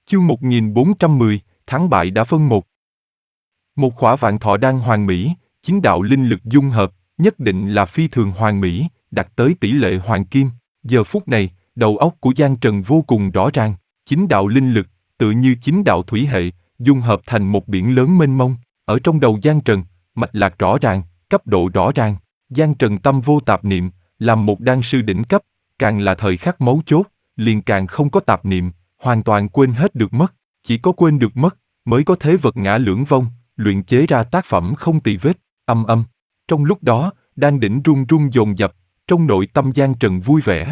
Chương 1410, thắng bại đã phân một. Một khỏa vạn thọ đan hoàn mỹ, chính đạo linh lực dung hợp, nhất định là phi thường hoàn mỹ, đạt tới tỷ lệ hoàng kim. Giờ phút này, đầu óc của Giang Trần vô cùng rõ ràng, chính đạo linh lực, tự như chính đạo thủy hệ, dung hợp thành một biển lớn mênh mông. Ở trong đầu Giang Trần, mạch lạc rõ ràng, cấp độ rõ ràng. Giang Trần tâm vô tạp niệm, làm một đan sư đỉnh cấp, càng là thời khắc mấu chốt, liền càng không có tạp niệm, hoàn toàn quên hết được mất. Chỉ có quên được mất, mới có thế vật ngã lưỡng vong, luyện chế ra tác phẩm không tì vết, âm âm. Trong lúc đó, đan đỉnh run run dồn dập, trong nội tâm Giang Trần vui vẻ.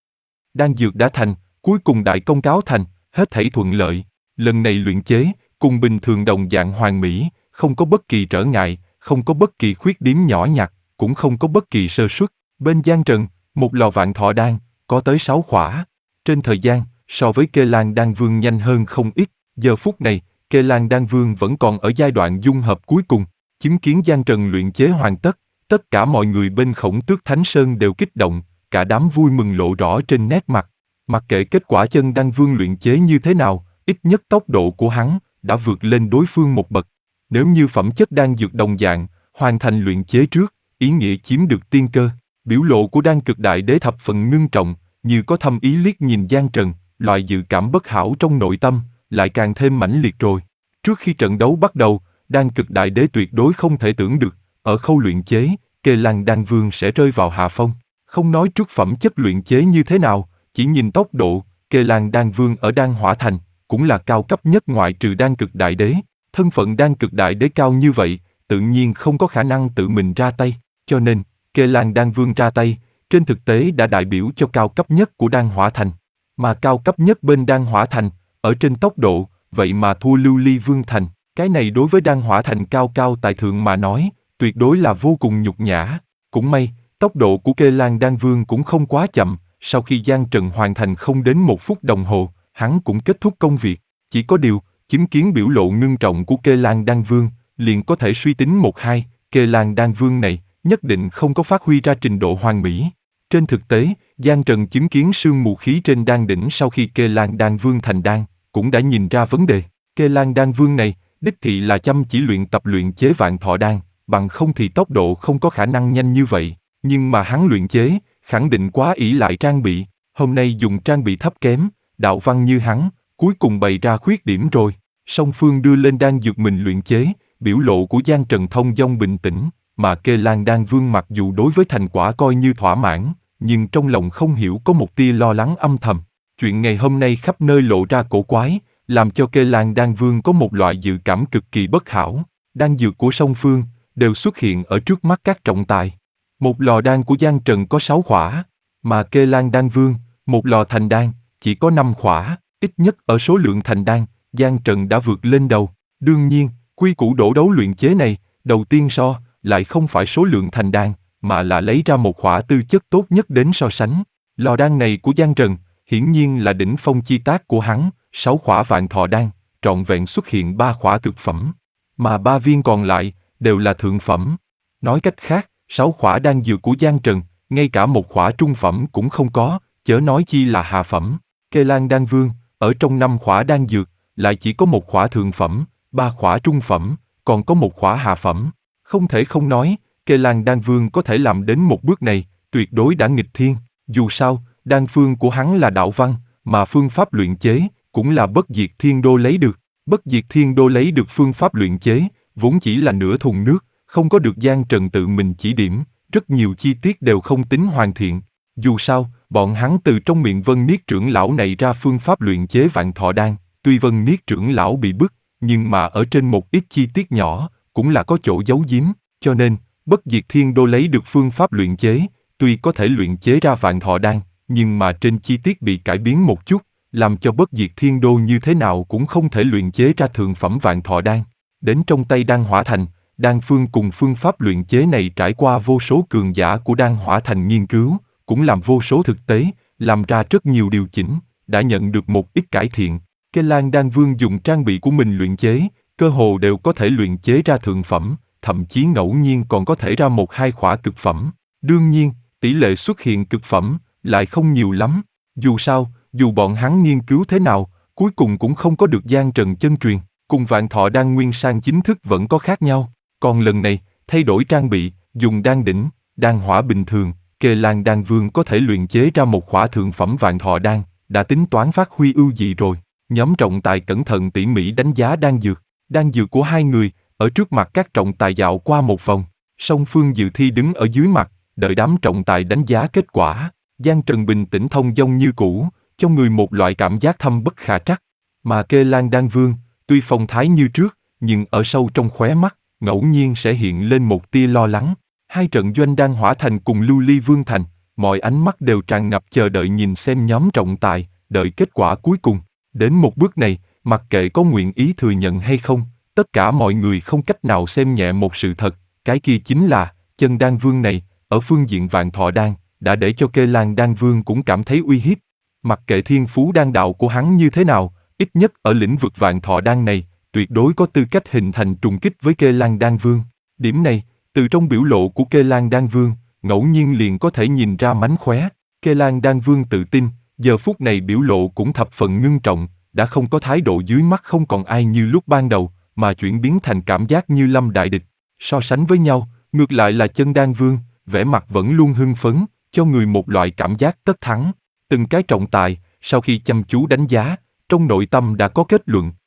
Đan dược đã thành, cuối cùng đại công cáo thành, hết thảy thuận lợi. Lần này luyện chế, cùng bình thường đồng dạng hoàn mỹ, không có bất kỳ trở ngại, không có bất kỳ khuyết điểm nhỏ nhặt, cũng không có bất kỳ sơ suất. Bên Giang Trần, một lò vạn thọ đan, có tới 6 khỏa. Trên thời gian, so với Kê Lan Đan Vương nhanh hơn không ít. Giờ phút này, Kê Lan Đan Vương vẫn còn ở giai đoạn dung hợp cuối cùng. Chứng kiến Giang Trần luyện chế hoàn tất, tất cả mọi người bên Khổng Tước Thánh Sơn đều kích động, cả đám vui mừng lộ rõ trên nét mặt. Mặc kệ kết quả chân Đan Vương luyện chế như thế nào, ít nhất tốc độ của hắn đã vượt lên đối phương một bậc. Nếu như phẩm chất đan dược đồng dạng, hoàn thành luyện chế trước, ý nghĩa chiếm được tiên cơ. Biểu lộ của Đan Cực Đại Đế thập phần ngưng trọng, như có thâm ý liếc nhìn Giang Trần, loại dự cảm bất hảo trong nội tâm lại càng thêm mãnh liệt rồi. Trước khi trận đấu bắt đầu, Đan Cực Đại Đế tuyệt đối không thể tưởng được, ở khâu luyện chế, Kê Lan Đan Vương sẽ rơi vào hạ phong. Không nói trước phẩm chất luyện chế như thế nào, chỉ nhìn tốc độ, Kê Lan Đan Vương ở Đan Hỏa Thành cũng là cao cấp nhất ngoại trừ Đan Cực Đại Đế. Thân phận Đan Cực Đại Đế cao như vậy, tự nhiên không có khả năng tự mình ra tay, cho nên Kê Lan Đan Vương ra tay, trên thực tế đã đại biểu cho cao cấp nhất của Đan Hỏa Thành. Mà cao cấp nhất bên Đan Hỏa Thành, ở trên tốc độ, vậy mà thua Lưu Ly Vương Thành. Cái này đối với Đan Hỏa Thành cao cao tại thượng mà nói, tuyệt đối là vô cùng nhục nhã. Cũng may, tốc độ của Kê Lan Đan Vương cũng không quá chậm, sau khi Giang Trần hoàn thành không đến 1 phút đồng hồ, hắn cũng kết thúc công việc. Chỉ có điều, chứng kiến biểu lộ ngưng trọng của Kê Lan Đan Vương, liền có thể suy tính một hai, Kê Lan Đan Vương này nhất định không có phát huy ra trình độ hoàn mỹ. Trên thực tế, Giang Trần chứng kiến sương mù khí trên đan đỉnh sau khi Kê Lan Đan Vương thành đan, cũng đã nhìn ra vấn đề. Kê Lan Đan Vương này, đích thị là chăm chỉ luyện tập luyện chế vạn thọ đan, bằng không thì tốc độ không có khả năng nhanh như vậy. Nhưng mà hắn luyện chế, khẳng định quá ỷ lại trang bị, hôm nay dùng trang bị thấp kém, đạo văn như hắn, cuối cùng bày ra khuyết điểm rồi. Song phương đưa lên đan dược mình luyện chế, biểu lộ của Giang Trần thông dong bình tĩnh, mà Kê Lan Đan Vương mặc dù đối với thành quả coi như thỏa mãn, nhưng trong lòng không hiểu có một tia lo lắng âm thầm. Chuyện ngày hôm nay khắp nơi lộ ra cổ quái, làm cho Kê Lan Đan Vương có một loại dự cảm cực kỳ bất hảo. Đan dược của song phương đều xuất hiện ở trước mắt các trọng tài. Một lò đan của Giang Trần có 6 khỏa, mà Kê Lan Đan Vương, một lò thành đan, chỉ có 5 khỏa. Ít nhất ở số lượng thành đan, Giang Trần đã vượt lên đầu. Đương nhiên, quy củ đổ đấu luyện chế này, đầu tiên lại không phải số lượng thành đan, mà là lấy ra một khỏa tư chất tốt nhất đến so sánh. Lò đan này của Giang Trần, hiển nhiên là đỉnh phong chi tác của hắn, 6 khỏa vạn thọ đan, trọn vẹn xuất hiện 3 khỏa cực phẩm, mà 3 viên còn lại đều là thượng phẩm. Nói cách khác, 6 khỏa đan dược của Giang Trần, ngay cả một khỏa trung phẩm cũng không có, chớ nói chi là hạ phẩm. Kê Lan Đan Vương, ở trong 5 khỏa đan dược, lại chỉ có một khỏa thượng phẩm, 3 khỏa trung phẩm, còn có một khỏa hạ phẩm. Không thể không nói, Kê Lan Đan Vương có thể làm đến một bước này, tuyệt đối đã nghịch thiên. Dù sao, đan phương của hắn là đạo văn, mà phương pháp luyện chế cũng là Bất Diệt Thiên Đô lấy được. Bất Diệt Thiên Đô lấy được phương pháp luyện chế, vốn chỉ là nửa thùng nước, không có được Giang Trần tự mình chỉ điểm, rất nhiều chi tiết đều không tính hoàn thiện. Dù sao, bọn hắn từ trong miệng Vân Niết trưởng lão này ra phương pháp luyện chế vạn thọ đan, tuy Vân Niết trưởng lão bị bức, nhưng mà ở trên một ít chi tiết nhỏ, cũng là có chỗ giấu giếm, cho nên, Bất Diệt Thiên Đô lấy được phương pháp luyện chế, tuy có thể luyện chế ra vạn thọ đan, nhưng mà trên chi tiết bị cải biến một chút, làm cho Bất Diệt Thiên Đô như thế nào cũng không thể luyện chế ra thượng phẩm vạn thọ đan. Đến trong tay Đan Hỏa Thành, đan phương cùng phương pháp luyện chế này trải qua vô số cường giả của Đan Hỏa Thành nghiên cứu, cũng làm vô số thực tế, làm ra rất nhiều điều chỉnh, đã nhận được một ít cải thiện. Kê Lan Đan Vương dùng trang bị của mình luyện chế, cơ hồ đều có thể luyện chế ra thượng phẩm, thậm chí ngẫu nhiên còn có thể ra 1-2 khỏa cực phẩm. Đương nhiên, tỷ lệ xuất hiện cực phẩm lại không nhiều lắm. Dù sao, dù bọn hắn nghiên cứu thế nào, cuối cùng cũng không có được Giang Trần chân truyền, cùng Vạn Thọ Đan nguyên sang chính thức vẫn có khác nhau. Còn lần này, thay đổi trang bị, dùng đan đỉnh, đan hỏa bình thường, Kê Lan Đan Vương có thể luyện chế ra một khỏa thượng phẩm Vạn Thọ Đan, đã tính toán phát huy ưu dị rồi. Nhóm trọng tài cẩn thận tỉ mỉ đánh giá đan dược của hai người, ở trước mặt các trọng tài dạo qua một vòng. Song phương dự thi đứng ở dưới mặt, đợi đám trọng tài đánh giá kết quả. Giang Trần bình tĩnh thông dong như cũ, cho người một loại cảm giác thâm bất khả trắc. Mà Kê Lan Đan Vương, tuy phong thái như trước, nhưng ở sâu trong khóe mắt, ngẫu nhiên sẽ hiện lên một tia lo lắng. Hai trận doanh đan hỏa thành cùng lưu ly vương thành, mọi ánh mắt đều tràn ngập chờ đợi nhìn xem nhóm trọng tài, đợi kết quả cuối cùng. Đến một bước này, mặc kệ có nguyện ý thừa nhận hay không, tất cả mọi người không cách nào xem nhẹ một sự thật, cái kia chính là, chân đan vương này, ở phương diện Vạn Thọ Đan, đã để cho Kê Lan Đan Vương cũng cảm thấy uy hiếp. Mặc kệ thiên phú đan đạo của hắn như thế nào, ít nhất ở lĩnh vực Vạn Thọ Đan này, tuyệt đối có tư cách hình thành trùng kích với Kê Lan Đan Vương. Điểm này, từ trong biểu lộ của Kê Lan Đan Vương, ngẫu nhiên liền có thể nhìn ra mánh khóe. Kê Lan Đan Vương tự tin, giờ phút này biểu lộ cũng thập phần ngưng trọng, đã không có thái độ dưới mắt không còn ai như lúc ban đầu, mà chuyển biến thành cảm giác như lâm đại địch. So sánh với nhau, ngược lại là chân đan vương, vẻ mặt vẫn luôn hưng phấn, cho người một loại cảm giác tất thắng. Từng cái trọng tài, sau khi chăm chú đánh giá, trong nội tâm đã có kết luận,